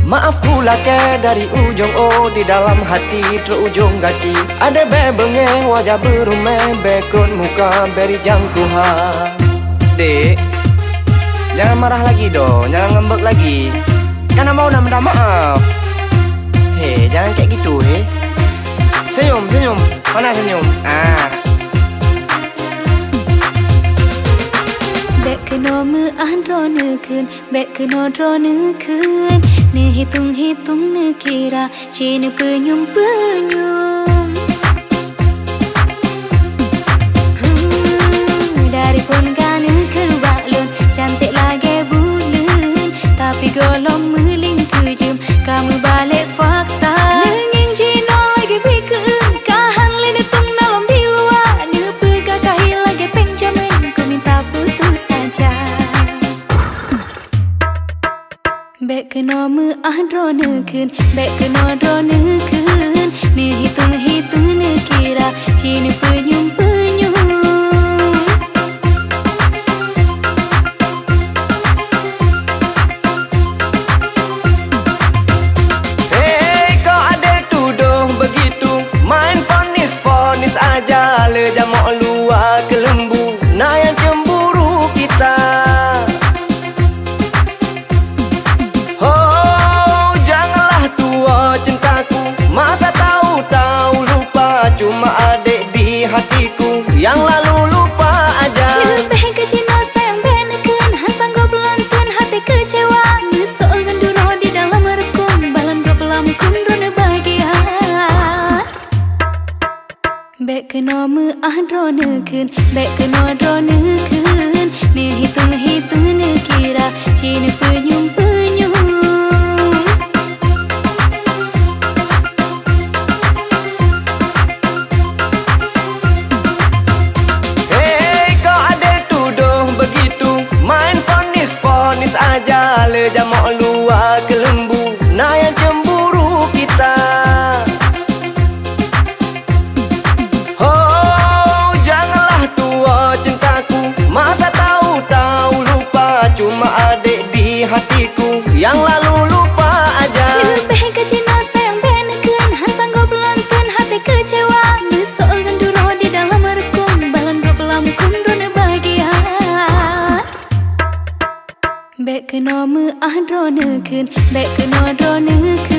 Maaf pula ke dari ujung O di dalam hati terujung kaki. Ada bebenge wajah berumeh bekun muka beri jangkuha. Dek, jangan marah lagi dong, jangan ngambek lagi. Karena mau nak minta maaf. Hei, jangan kayak gitu Senyum, senyum, mana senyum? Bek kena meandro nekun, bek kena dro nekun. Ne hitung-hitung ne kira, cina penyum-penyum. Dari pun kana kerubalun, cantik lagi bulan. Tapi golong meling kejum, kamu balik fakta. Nenging cina lagi pikun, kahan lini tung dalam di luar. Ne pegakahi lagi penjamin, ku minta putus aja. Bek kena meandro nekun, bek kena dro nekun. Ne hitung-hitung ne kira, cina penyum-penyum. Aja le jamok luar ke lembu, nah yang cemburu kita. Oh, janganlah tua cintaku, masa tahu-tahu lupa. Cuma adik di hatiku, yang lalu lupa aja. Lebih ke Cina sayang benekan, hansang go belantun hati kecewa. Mesoal genduro di dalam rekum, balan do pelamukun drone bahagia. Bek kena meandro nekun, bek kena dro nekun. Ne hitung-hitung ne kira, cina penyum-penyum. Hei, kau ada tuduh begitu, main fonis-fonis aja le jamok luar ke lembu, nah yang cemburu kita. Masa tahu-tahu lupa, cuma adik di hatiku, yang lalu lupa aja. Lebih ke Cina sayang benekan, hansang go belantun hati kecewa. Mesoal genduro di dalam rekum, balan do pelamukun drone bahagia. Bek kena meandro nekun, bek kena dro nekun.